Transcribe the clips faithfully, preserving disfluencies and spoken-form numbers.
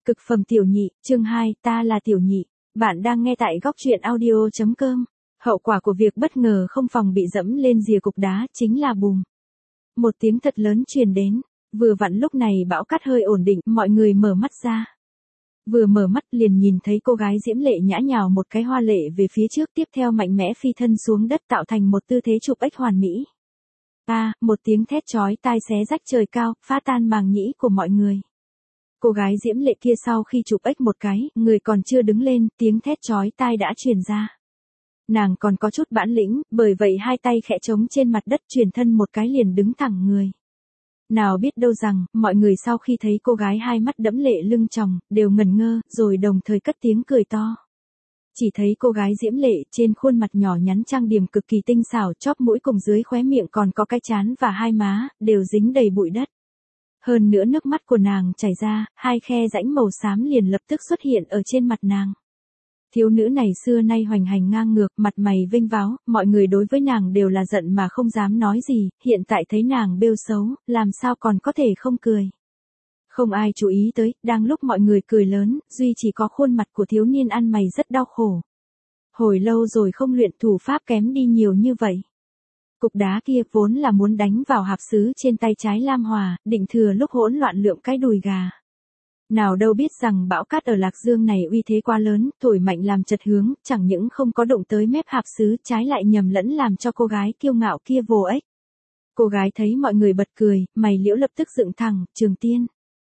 Cực phẩm tiểu nhị, chương hai, ta là tiểu nhị. Bạn đang nghe tại góc truyện audio chấm com. Hậu quả của việc bất ngờ không phòng bị dẫm lên rìa cục đá chính là bùm. Một tiếng thật lớn truyền đến. Vừa vặn lúc này bão cát hơi ổn định, mọi người mở mắt ra. Vừa mở mắt liền nhìn thấy cô gái diễm lệ nhã nhào một cái hoa lệ về phía trước, tiếp theo mạnh mẽ phi thân xuống đất tạo thành một tư thế chụp ếch hoàn mỹ. À, một tiếng thét chói tai xé rách trời cao, phá tan màng nhĩ của mọi người. Cô gái diễm lệ kia sau khi chụp ếch một cái, người còn chưa đứng lên, tiếng thét chói tai đã truyền ra. Nàng còn có chút bản lĩnh, bởi vậy hai tay khẽ trống trên mặt đất truyền thân một cái liền đứng thẳng người. Nào biết đâu rằng, mọi người sau khi thấy cô gái hai mắt đẫm lệ lưng tròng, đều ngẩn ngơ, rồi đồng thời cất tiếng cười to. Chỉ thấy cô gái diễm lệ trên khuôn mặt nhỏ nhắn trang điểm cực kỳ tinh xảo, chóp mũi cùng dưới khóe miệng còn có cái trán và hai má, đều dính đầy bụi đất. Hơn nữa nước mắt của nàng chảy ra, hai khe rãnh màu xám liền lập tức xuất hiện ở trên mặt nàng. Thiếu nữ này xưa nay hoành hành ngang ngược, mặt mày vênh váo, mọi người đối với nàng đều là giận mà không dám nói gì, hiện tại thấy nàng bêu xấu, làm sao còn có thể không cười. Không ai chú ý tới, đang lúc mọi người cười lớn, duy chỉ có khuôn mặt của thiếu niên ăn mày rất đau khổ. Hồi lâu rồi không luyện thủ pháp kém đi nhiều như vậy. Cục đá kia vốn là muốn đánh vào hạp sứ trên tay trái Lam Hòa, định thừa lúc hỗn loạn lượm cái đùi gà. Nào đâu biết rằng bão cát ở Lạc Dương này uy thế quá lớn, thổi mạnh làm chật hướng, chẳng những không có đụng tới mép hạp sứ, trái lại nhầm lẫn làm cho cô gái kiêu ngạo kia vồ ếch. Cô gái thấy mọi người bật cười, mày liễu lập tức dựng thẳng, Trường Tiên.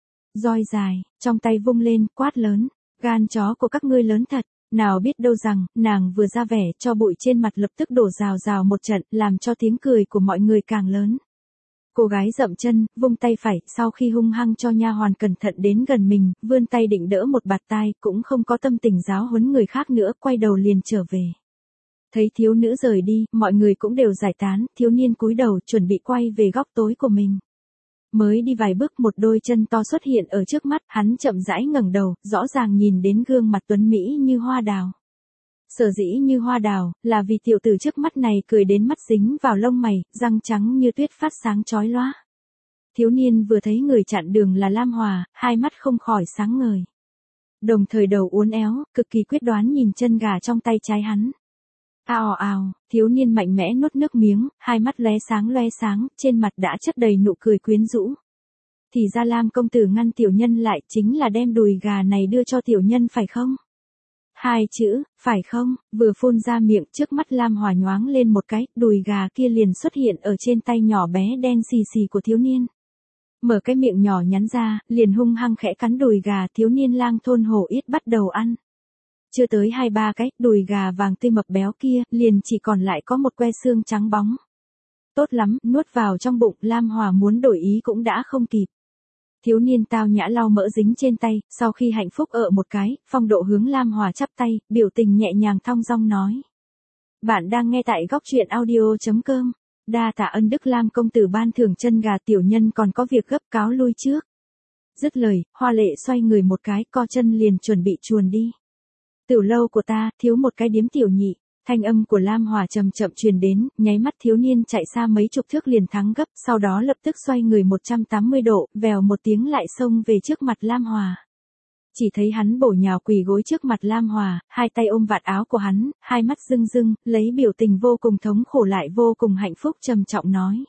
Roi dài, trong tay vung lên, quát lớn, gan chó của các ngươi lớn thật. Nào biết đâu rằng, nàng vừa ra vẻ, cho bụi trên mặt lập tức đổ rào rào một trận, làm cho tiếng cười của mọi người càng lớn. Cô gái dậm chân, vung tay phải, sau khi hung hăng cho nha hoàn cẩn thận đến gần mình, vươn tay định đỡ một bạt tai, cũng không có tâm tình giáo huấn người khác nữa, quay đầu liền trở về. Thấy thiếu nữ rời đi, mọi người cũng đều giải tán, thiếu niên cúi đầu chuẩn bị quay về góc tối của mình. Mới đi vài bước một đôi chân to xuất hiện ở trước mắt, hắn chậm rãi ngẩng đầu, rõ ràng nhìn đến gương mặt tuấn mỹ như hoa đào. Sở dĩ như hoa đào, là vì tiểu tử trước mắt này cười đến mắt dính vào lông mày, răng trắng như tuyết phát sáng chói lóa. Thiếu niên vừa thấy người chặn đường là Lam Hòa, hai mắt không khỏi sáng ngời. Đồng thời đầu uốn éo, cực kỳ quyết đoán nhìn chân gà trong tay trái hắn. Ào ào, thiếu niên mạnh mẽ nuốt nước miếng, hai mắt lóe sáng lóe sáng, trên mặt đã chất đầy nụ cười quyến rũ. Thì ra Lam công tử ngăn tiểu nhân lại chính là đem đùi gà này đưa cho tiểu nhân phải không? Hai chữ, phải không, vừa phun ra miệng, trước mắt Lam Hòa nhoáng lên một cái, đùi gà kia liền xuất hiện ở trên tay nhỏ bé đen xì xì của thiếu niên. Mở cái miệng nhỏ nhắn ra, liền hung hăng khẽ cắn đùi gà, thiếu niên lang thôn hổ yết bắt đầu ăn. Chưa tới hai ba cái, đùi gà vàng tươi mập béo kia, liền chỉ còn lại có một que xương trắng bóng. Tốt lắm, nuốt vào trong bụng, Lam Hòa muốn đổi ý cũng đã không kịp. Thiếu niên tao nhã lau mỡ dính trên tay, sau khi hạnh phúc ở một cái, phong độ hướng Lam Hòa chắp tay, biểu tình nhẹ nhàng thong dong nói. Bạn đang nghe tại góc truyện audio chấm com. Đa tạ ân đức Lam công tử ban thưởng chân gà, tiểu nhân còn có việc gấp cáo lui trước. Dứt lời, hoa lệ xoay người một cái, co chân liền chuẩn bị chuồn đi. Tiểu lâu của ta, thiếu một cái điếm tiểu nhị. Thanh âm của Lam Hòa chậm chậm truyền đến, nháy mắt thiếu niên chạy xa mấy chục thước liền thắng gấp, sau đó lập tức xoay người một trăm tám mươi độ, vèo một tiếng lại xông về trước mặt Lam Hòa. Chỉ thấy hắn bổ nhào quỳ gối trước mặt Lam Hòa, hai tay ôm vạt áo của hắn, hai mắt rưng rưng, lấy biểu tình vô cùng thống khổ lại vô cùng hạnh phúc trầm trọng nói.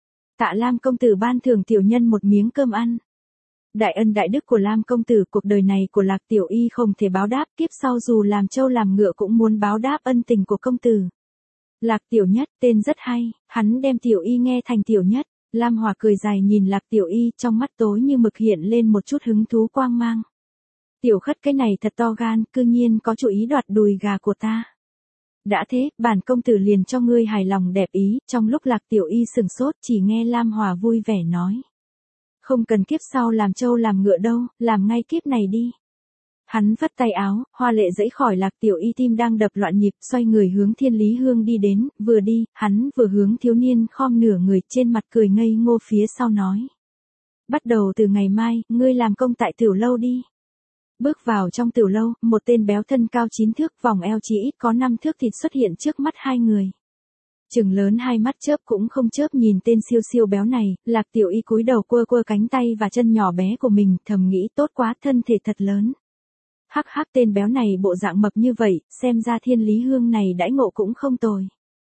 Tạ Lam công tử ban thưởng tiểu nhân một miếng cơm ăn. Đại ân đại đức của Lam công tử, cuộc đời này của Lạc tiểu y không thể báo đáp, kiếp sau dù làm trâu làm ngựa cũng muốn báo đáp ân tình của công tử. Lạc tiểu nhất, tên rất hay, hắn đem tiểu y nghe thành tiểu nhất. Lam Hòa cười dài nhìn Lạc tiểu y, trong mắt tối như mực hiện lên một chút hứng thú quang mang. Tiểu khất cái này thật to gan, cư nhiên có chủ ý đoạt đùi gà của ta. Đã thế, bản công tử liền cho ngươi hài lòng đẹp ý. Trong lúc Lạc tiểu y sừng sốt, chỉ nghe Lam Hòa vui vẻ nói. Không cần kiếp sau làm trâu làm ngựa đâu, làm ngay kiếp này đi. Hắn vắt tay áo, hoa lệ dẫy khỏi Lạc tiểu y, tim đang đập loạn nhịp, xoay người hướng Thiên Lý Hương đi đến, vừa đi, hắn vừa hướng thiếu niên khom nửa người, trên mặt cười ngây ngô phía sau nói. Bắt đầu từ ngày mai, ngươi làm công tại tiểu lâu đi. Bước vào trong tiểu lâu, một tên béo thân cao chín thước, vòng eo chỉ ít có năm thước thịt xuất hiện trước mắt hai người. Trừng lớn hai mắt chớp cũng không chớp nhìn tên siêu siêu béo này, Lạc Tiểu Y cúi đầu quơ quơ cánh tay và chân nhỏ bé của mình, thầm nghĩ tốt quá, thân thể thật lớn. Hắc hắc, tên béo này bộ dạng mập như vậy, xem ra Thiên Lý Hương này đãi ngộ cũng không tồi.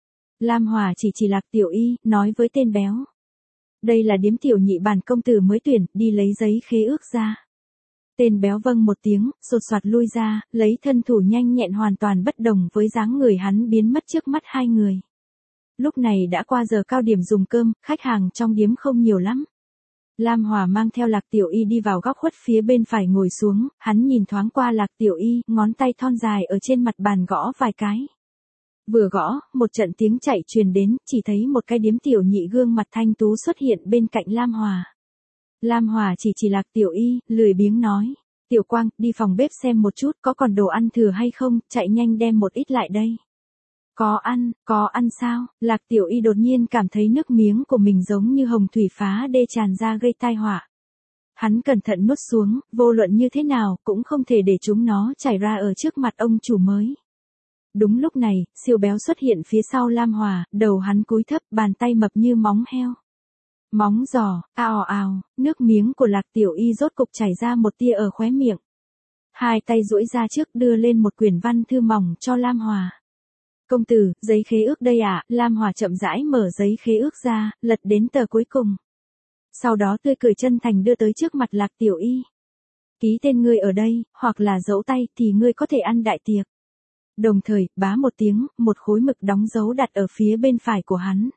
Lam Hòa chỉ chỉ Lạc Tiểu Y, nói với tên béo. Đây là điếm tiểu nhị bản công tử mới tuyển, đi lấy giấy khế ước ra. Tên béo vâng một tiếng, sột soạt lui ra, lấy thân thủ nhanh nhẹn hoàn toàn bất đồng với dáng người hắn biến mất trước mắt hai người. Lúc này đã qua giờ cao điểm dùng cơm, khách hàng trong điếm không nhiều lắm. Lam Hòa mang theo Lạc Tiểu Y đi vào góc khuất phía bên phải ngồi xuống, hắn nhìn thoáng qua Lạc Tiểu Y, ngón tay thon dài ở trên mặt bàn gõ vài cái. Vừa gõ, một trận tiếng chạy truyền đến, chỉ thấy một cái điếm tiểu nhị gương mặt thanh tú xuất hiện bên cạnh Lam Hòa. Lam Hòa chỉ chỉ Lạc Tiểu Y, lười biếng nói. Tiểu Quang, đi phòng bếp xem một chút có còn đồ ăn thừa hay không, chạy nhanh đem một ít lại đây. Có ăn, có ăn sao? Lạc Tiểu Y đột nhiên cảm thấy nước miếng của mình giống như hồng thủy phá đê tràn ra gây tai họa. Hắn cẩn thận nuốt xuống, vô luận như thế nào cũng không thể để chúng nó chảy ra ở trước mặt ông chủ mới. Đúng lúc này, siêu béo xuất hiện phía sau Lam Hòa, đầu hắn cúi thấp, bàn tay mập như móng heo. Móng giò, ào ào, nước miếng của Lạc Tiểu Y rốt cục chảy ra một tia ở khóe miệng. Hai tay duỗi ra trước đưa lên một quyển văn thư mỏng cho Lam Hòa. Công tử, giấy khế ước đây ạ. À? Lam Hòa chậm rãi mở giấy khế ước ra, lật đến tờ cuối cùng. Sau đó tươi cười chân thành đưa tới trước mặt Lạc Tiểu Y. Ký tên ngươi ở đây, hoặc là dấu tay thì ngươi có thể ăn đại tiệc. Đồng thời, bá một tiếng, một khối mực đóng dấu đặt ở phía bên phải của hắn.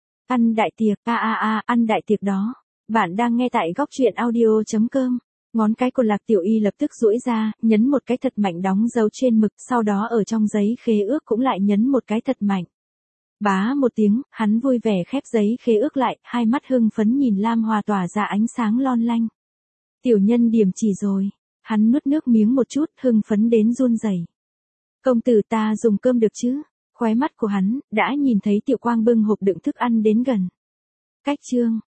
Ăn đại tiệc, a a a, ăn đại tiệc đó. Bạn đang nghe tại góc truyện audio chấm com. Ngón cái của Lạc Tiểu Y lập tức duỗi ra, nhấn một cái thật mạnh đóng dấu trên mực, sau đó ở trong giấy khế ước cũng lại nhấn một cái thật mạnh. Bá một tiếng, hắn vui vẻ khép giấy khế ước lại, hai mắt hưng phấn nhìn Lam Hòa tỏa ra ánh sáng lon lanh. Tiểu nhân điểm chỉ rồi. Hắn nuốt nước miếng một chút, hưng phấn đến run rẩy. Công tử, ta dùng cơm được chứ? Khóe mắt của hắn đã nhìn thấy Tiểu Quang bưng hộp đựng thức ăn đến gần. Cách chương